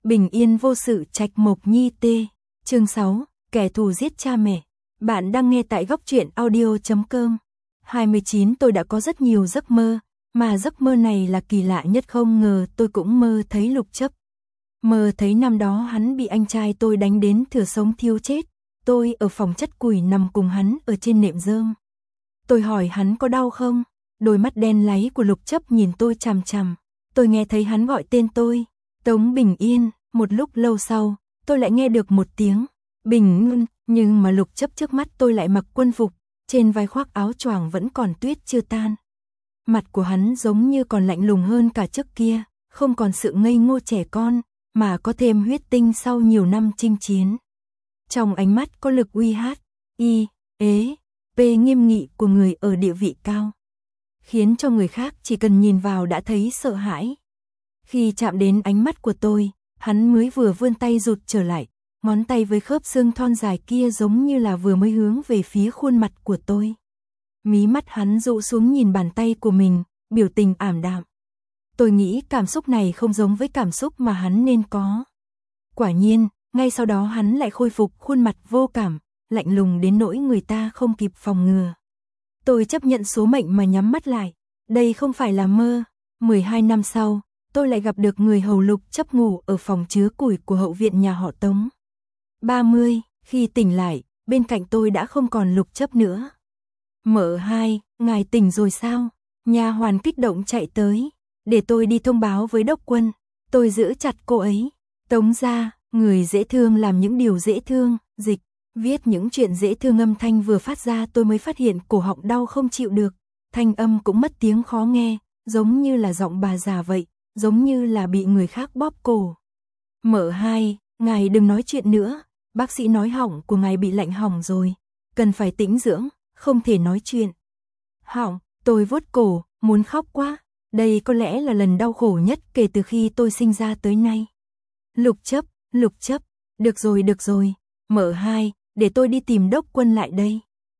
Bình yên vô sự trạch mộc nhi tê. Chương 6, kẻ thù giết cha mẹ. Bạn đang nghe tại góc truyện audio.com. 29 tôi đã có rất nhiều giấc mơ, mà giấc mơ này là kỳ lạ nhất, không ngờ tôi cũng mơ thấy Lục Chấp. Mơ thấy năm đó hắn bị anh trai tôi đánh đến thừa sống thiêu chết, tôi ở phòng chất củi nằm cùng hắn ở trên nệm rơm. Tôi hỏi hắn có đau không, đôi mắt đen láy của Lục Chấp nhìn tôi chằm chằm, tôi nghe thấy hắn gọi tên tôi, Tống Bình Yên. Một lúc lâu sau, tôi lại nghe được một tiếng Bình Ngân, nhưng mà Lục Chấp trước mắt tôi lại mặc quân phục, trên vai khoác áo choàng vẫn còn tuyết chưa tan. Mặt của hắn giống như còn lạnh lùng hơn cả trước kia, không còn sự ngây ngô trẻ con, mà có thêm huyết tinh sau nhiều năm chinh chiến. Trong ánh mắt có lực uy hát, y, ế, p nghiêm nghị của người ở địa vị cao, khiến cho người khác chỉ cần nhìn vào đã thấy sợ hãi. Khi chạm đến ánh mắt của tôi, hắn mới vừa vươn tay rụt trở lại, ngón tay với khớp xương thon dài kia giống như là vừa mới hướng về phía khuôn mặt của tôi. Mí mắt hắn dụ xuống nhìn bàn tay của mình, biểu tình ảm đạm. Tôi nghĩ cảm xúc này không giống với cảm xúc mà hắn nên có. Quả nhiên, ngay sau đó hắn lại khôi phục khuôn mặt vô cảm, lạnh lùng đến nỗi người ta không kịp phòng ngừa. Tôi chấp nhận số mệnh mà nhắm mắt lại. Đây không phải là mơ. 12 năm sau, tôi lại gặp được người hầu Lục Chấp ngủ ở phòng chứa củi của hậu viện nhà họ Tống. 30, khi tỉnh lại, bên cạnh tôi đã không còn Lục Chấp nữa. Mợ hai, ngài tỉnh rồi sao? Nha hoàn kích động chạy tới, để tôi đi thông báo với đốc quân. Tôi giữ chặt cô ấy. Tống gia, người dễ thương làm những điều dễ thương, dịch, viết những chuyện dễ thương. Âm thanh vừa phát ra tôi mới phát hiện cổ họng đau không chịu được, thanh âm cũng mất tiếng khó nghe, giống như là giọng bà già vậy, giống như là bị người khác bóp cổ. Mợ hai, ngài đừng nói chuyện nữa, bác sĩ nói họng của ngài bị lạnh hỏng rồi, cần phải tĩnh dưỡng, không thể nói chuyện. Họng, tôi vuốt cổ, muốn khóc quá, đây có lẽ là lần đau khổ nhất kể từ khi tôi sinh ra tới nay. Lục Chấp, được rồi, mợ hai, để tôi đi tìm đốc quân lại đây.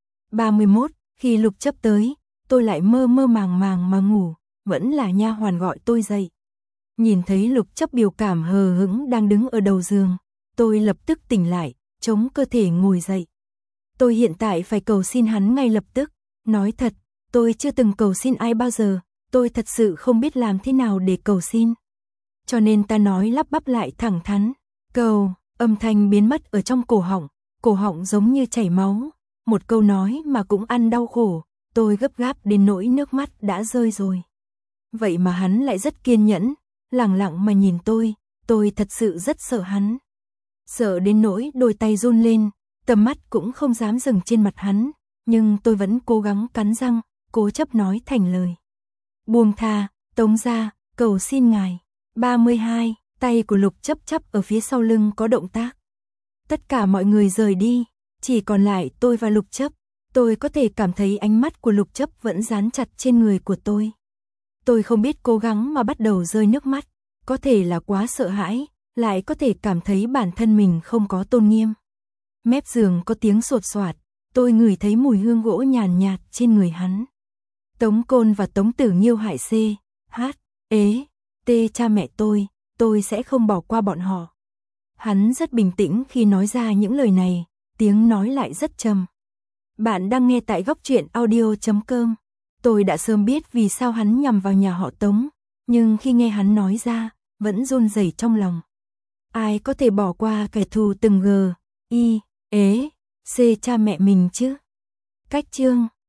31, khi Lục Chấp tới, tôi lại mơ mơ màng màng mà ngủ, vẫn là nha hoàn gọi tôi dậy. Nhìn thấy Lục Chấp biểu cảm hờ hững đang đứng ở đầu giường, tôi lập tức tỉnh lại, chống cơ thể ngồi dậy. Tôi hiện tại phải cầu xin hắn ngay lập tức, nói thật, tôi chưa từng cầu xin ai bao giờ, tôi thật sự không biết làm thế nào để cầu xin. Cho nên ta nói lắp bắp lại thẳng thắn, cầu, âm thanh biến mất ở trong cổ họng giống như chảy máu, một câu nói mà cũng ăn đau khổ, tôi gấp gáp đến nỗi nước mắt đã rơi rồi. Vậy mà hắn lại rất kiên nhẫn, lẳng lặng mà nhìn tôi thật sự rất sợ hắn. Sợ đến nỗi đôi tay run lên, tầm mắt cũng không dám dừng trên mặt hắn, nhưng tôi vẫn cố gắng cắn răng, cố chấp nói thành lời. Buông tha, Tống gia, cầu xin ngài. 32, tay của Lục Chấp chắp ở phía sau lưng có động tác. Tất cả mọi người rời đi, chỉ còn lại tôi và Lục Chấp. Tôi có thể cảm thấy ánh mắt của Lục Chấp vẫn dán chặt trên người của tôi. Tôi không biết cố gắng mà bắt đầu rơi nước mắt, có thể là quá sợ hãi, lại có thể cảm thấy bản thân mình không có tôn nghiêm. Mép giường có tiếng sột soạt, tôi ngửi thấy mùi hương gỗ nhàn nhạt trên người hắn. Tống Côn và Tống Tử Nghiêu hại C, H, ế, T cha mẹ tôi sẽ không bỏ qua bọn họ. Hắn rất bình tĩnh khi nói ra những lời này, tiếng nói lại rất trầm. Bạn đang nghe tại góc truyện audio.com. Tôi đã sớm biết vì sao hắn nhằm vào nhà họ Tống, nhưng khi nghe hắn nói ra, vẫn run rẩy trong lòng. Ai có thể bỏ qua kẻ thù từng g, y, ế, c cha mẹ mình chứ? Cách chương